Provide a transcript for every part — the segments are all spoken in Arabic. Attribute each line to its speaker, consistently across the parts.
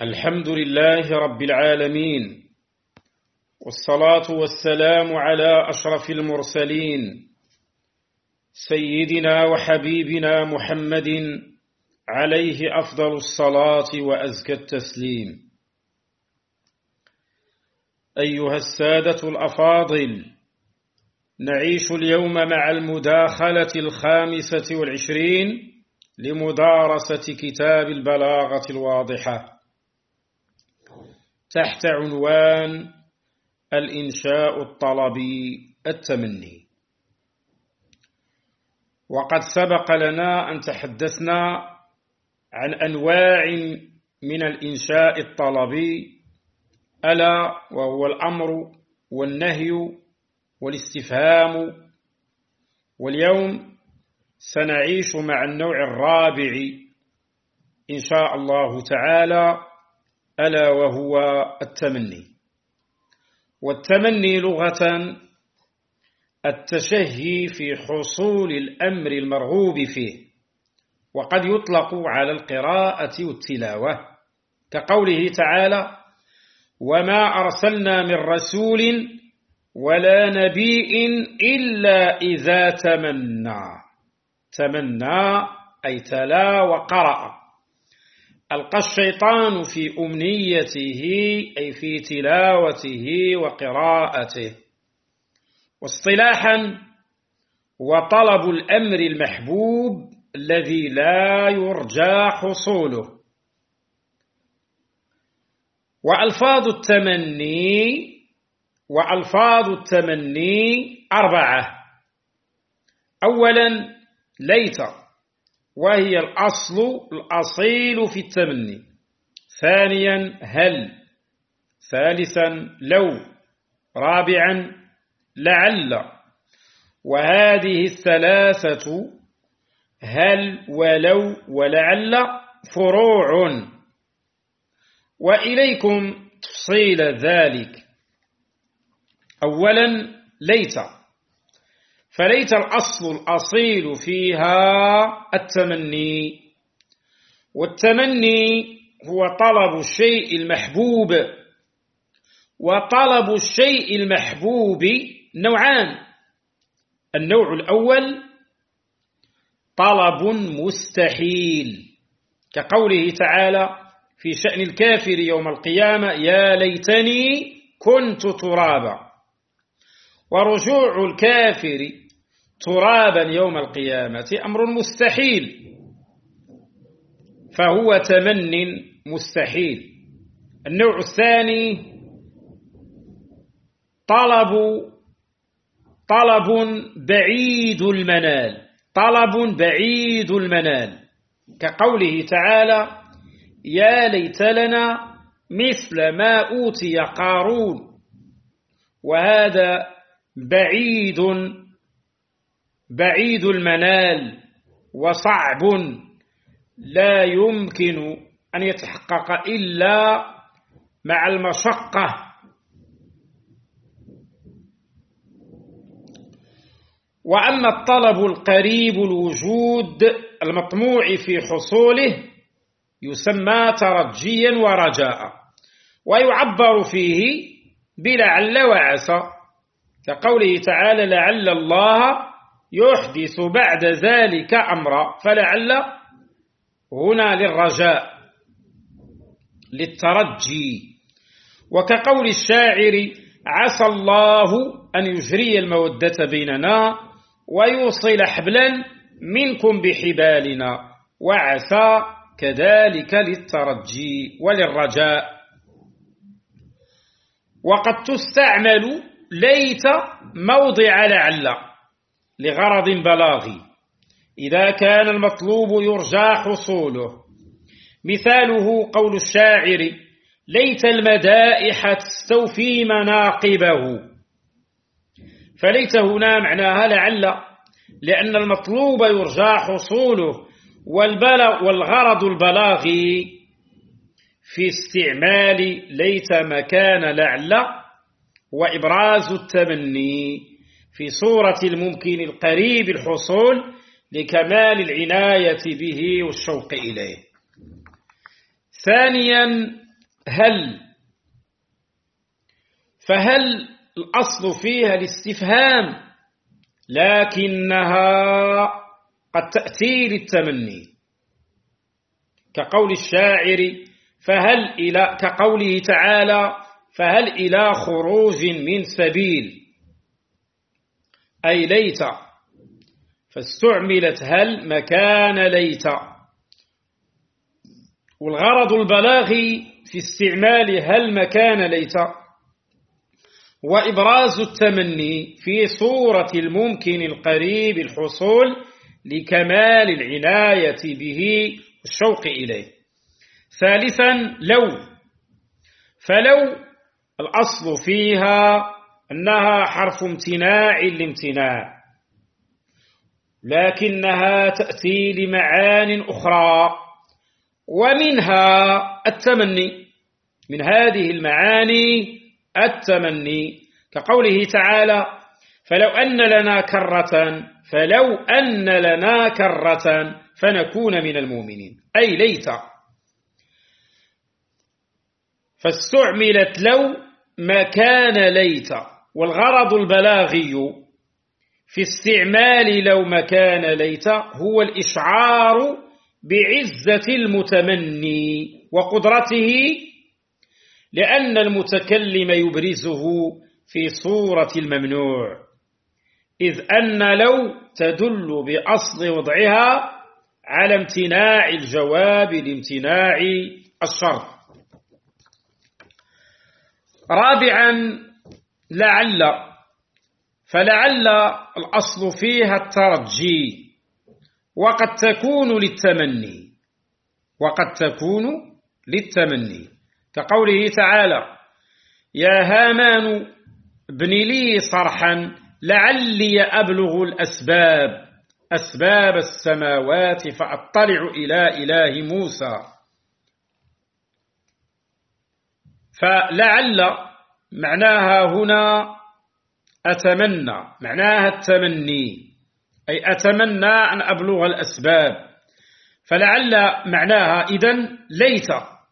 Speaker 1: الحمد لله رب العالمين، والصلاة والسلام على أشرف المرسلين سيدنا وحبيبنا محمد عليه أفضل الصلاة وأزكى التسليم. أيها السادة الأفاضل، نعيش اليوم مع المداخلة 25 لمدارسة كتاب البلاغة الواضحة تحت عنوان الإنشاء الطلبي التمني. وقد سبق لنا أن تحدثنا عن أنواع من الإنشاء الطلبي، ألا وهو الأمر والنهي والاستفهام. واليوم سنعيش مع النوع الرابع إن شاء الله تعالى، ألا وهو التمني. والتمني لغة التشهي في حصول الأمر المرغوب فيه، وقد يطلق على القراءة والتلاوة، كقوله تعالى: وما أرسلنا من رسول ولا نبي إلا إذا تمنى أي تلا وقرأ، ألقى الشيطان في أمنيته أي في تلاوته وقراءته. واصطلاحا وطلب الأمر المحبوب الذي لا يرجى حصوله. وألفاظ التمني 4. أولا ليت، وهي الأصيل في التمني. ثانيا هل. ثالثا لو. رابعا لعل. وهذه الثلاثة هل ولو ولعل فروع، وإليكم تفصيل ذلك. أولا ليت، فليت الأصيل فيها التمني. والتمني هو طلب الشيء المحبوب. وطلب الشيء المحبوب نوعان: النوع الأول طلب مستحيل، كقوله تعالى في شأن الكافر يوم القيامة: يا ليتني كنت ترابا. ورجوع الكافر ترابا يوم القيامة أمر مستحيل، فهو تمن مستحيل. النوع الثاني طلب بعيد المنال، كقوله تعالى: يا ليت لنا مثل ما أوتي قارون. وهذا بعيد المنال وصعب، لا يمكن أن يتحقق إلا مع المشقة. وأما الطلب القريب الوجود المطموع في حصوله يسمى ترجيا ورجاء، ويعبر فيه بلعل وعسى، كقوله تعالى: لعل الله يحدث بعد ذلك أمرا. فلعل هنا للرجاء للترجي. وكقول الشاعر: عسى الله أن يجري المودة بيننا ويوصل حبلا منكم بحبالنا. وعسى كذلك للترجي وللرجاء. وقد تستعمل ليت موضع لعل لغرض بلاغي إذا كان المطلوب يرجى حصوله. مثاله قول الشاعر: ليت المدائح تستوفي مناقبه. فليت هنا معناها لعل، لأن المطلوب يرجى حصوله، والغرض البلاغي في استعمال ليت مكان لعل وإبراز التمني في صورة الممكن القريب الحصول لكمال العناية به والشوق إليه. ثانيا فهل الأصل فيها الاستفهام، لكنها قد تأتي للتمني، كقول الشاعر كقوله تعالى: فهل إلى خروج من سبيل، أي ليت، فاستعملت هل مكان ليت. والغرض البلاغي في استعمال هل مكان ليت وإبراز التمني في صورة الممكن القريب الحصول لكمال العناية به والشوق إليه. ثالثا فلو الأصل فيها أنها حرف امتناع لامتناع، لكنها تأتي لمعان أخرى، ومنها التمني، من هذه المعاني التمني، كقوله تعالى: فلو أن لنا كرة فنكون من المؤمنين، أي ليت. فاستعملت لو مكان ليت. والغرض البلاغي في استعمال لو مكان ليت هو الإشعار بعزة المتمني وقدرته، لأن المتكلم يبرزه في صورة الممنوع، إذ أن لو تدل بأصل وضعها على امتناع الجواب لامتناع الشرط. رابعا فلعل الأصل فيها الترجي، وقد تكون للتمني، كقوله تعالى: يا هامان ابن لي صرحا لعلي أبلغ أسباب السماوات فأطلع إلى إله موسى. فلعل معناها هنا أتمنى، معناها التمني، أي أتمنى أن أبلغ الأسباب. فلعل معناها إذن ليت.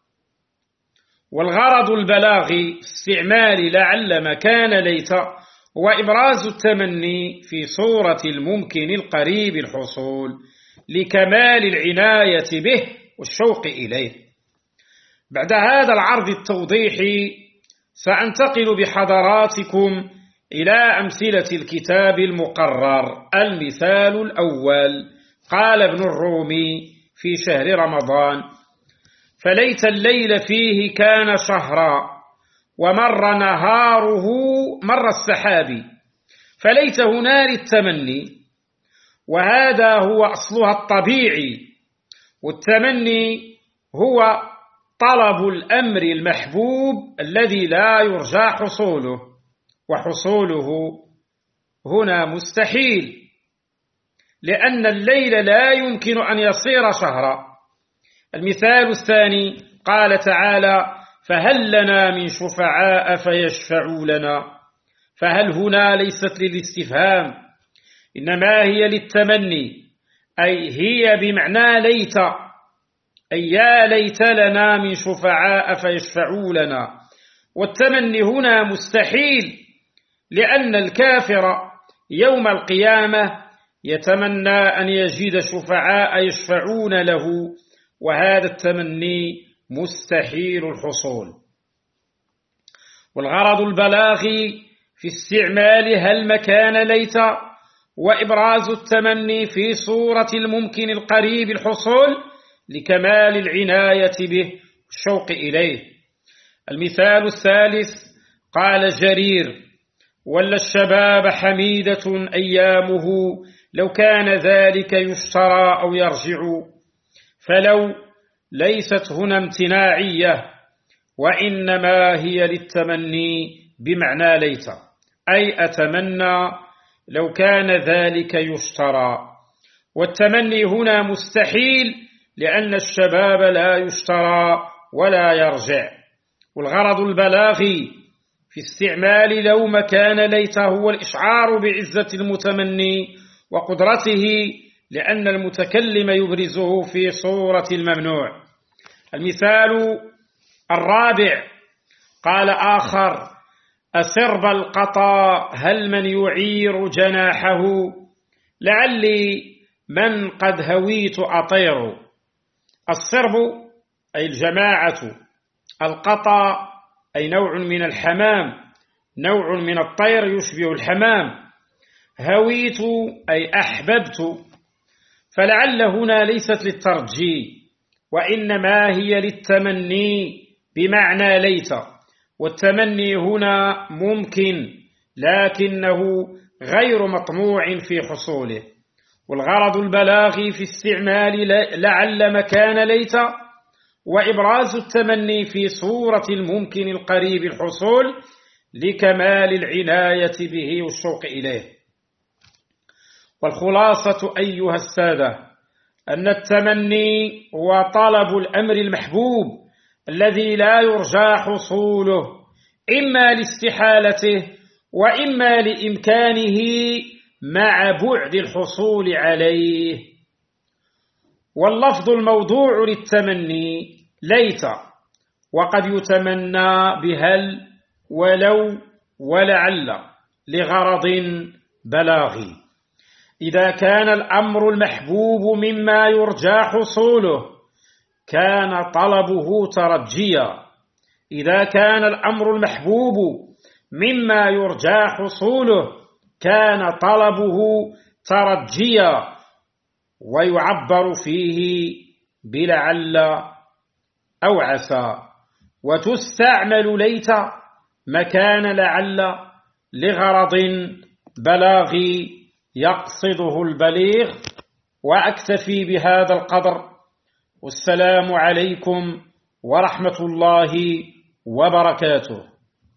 Speaker 1: والغرض البلاغي استعمال لعل مكان ليت وإبراز التمني في صورة الممكن القريب الحصول لكمال العناية به والشوق إليه. بعد هذا العرض التوضيحي سأنتقل بحضراتكم إلى أمثلة الكتاب المقرر. المثال الأول: قال ابن الرومي في شهر رمضان: فليت الليل فيه كان شهرا ومر نهاره مر السحاب. فليت هنا للتمني، وهذا هو أصلها الطبيعي. والتمني هو طلب الأمر المحبوب الذي لا يرجى حصوله، وحصوله هنا مستحيل، لأن الليل لا يمكن أن يصير شهرا. المثال الثاني: قال تعالى: فهل لنا من شفعاء فيشفعوا لنا. فهل هنا ليست للاستفهام، إنما هي للتمني، أي هي بمعنى ليت، أي يا ليت لنا من شفعاء فيشفعوا لنا. والتمني هنا مستحيل، لأن الكافر يوم القيامة يتمنى أن يجد شفعاء يشفعون له، وهذا التمني مستحيل الحصول. والغرض البلاغي في استعمال هل مكان ليت وإبراز التمني في صورة الممكن القريب الحصول لكمال العناية به والشوق إليه. المثال الثالث: قال جرير: ولا الشباب حميدة أيامه لو كان ذلك يشترى أو يرجع. فلو ليست هنا امتناعية، وإنما هي للتمني بمعنى ليت، أي أتمنى لو كان ذلك يشترى. والتمني هنا مستحيل، لأن الشباب لا يشترى ولا يرجع. والغرض البلاغي في استعمال لو مكان ليت هو الإشعار بعزة المتمني وقدرته، لأن المتكلم يبرزه في صورة الممنوع. المثال الرابع قال آخر: أسرب القطا هل من يعير جناحه، لعلي من قد هويت أطير. السرب أي الجماعة، القطا أي نوع من الحمام، نوع من الطير يشبه الحمام. هويت أي أحببت، فلعل هنا ليست للترجي وإنما هي للتمني بمعنى ليت، والتمني هنا ممكن لكنه غير مطموع في حصوله، والغرض البلاغي في استعمال لعل مكان ليت وإبراز التمني في صورة الممكن القريب الحصول لكمال العناية به والشوق إليه. والخلاصة أيها السادة أن التمني هو طلب الأمر المحبوب الذي لا يرجى حصوله، إما لاستحالته وإما لإمكانه مع بعد الحصول عليه. واللفظ الموضوع للتمني ليت، وقد يتمنى بهل ولو ولعل لغرض بلاغي. إذا كان الأمر المحبوب مما يرجى حصوله كان طلبه ترجيا، إذا كان الأمر المحبوب مما يرجى حصوله كان طلبه ترجيا، ويعبر فيه بلعل أو عسى، وتستعمل ليت مكان لعل لغرض بلاغي يقصده البليغ. وأكتفي بهذا القدر، والسلام عليكم ورحمة الله وبركاته.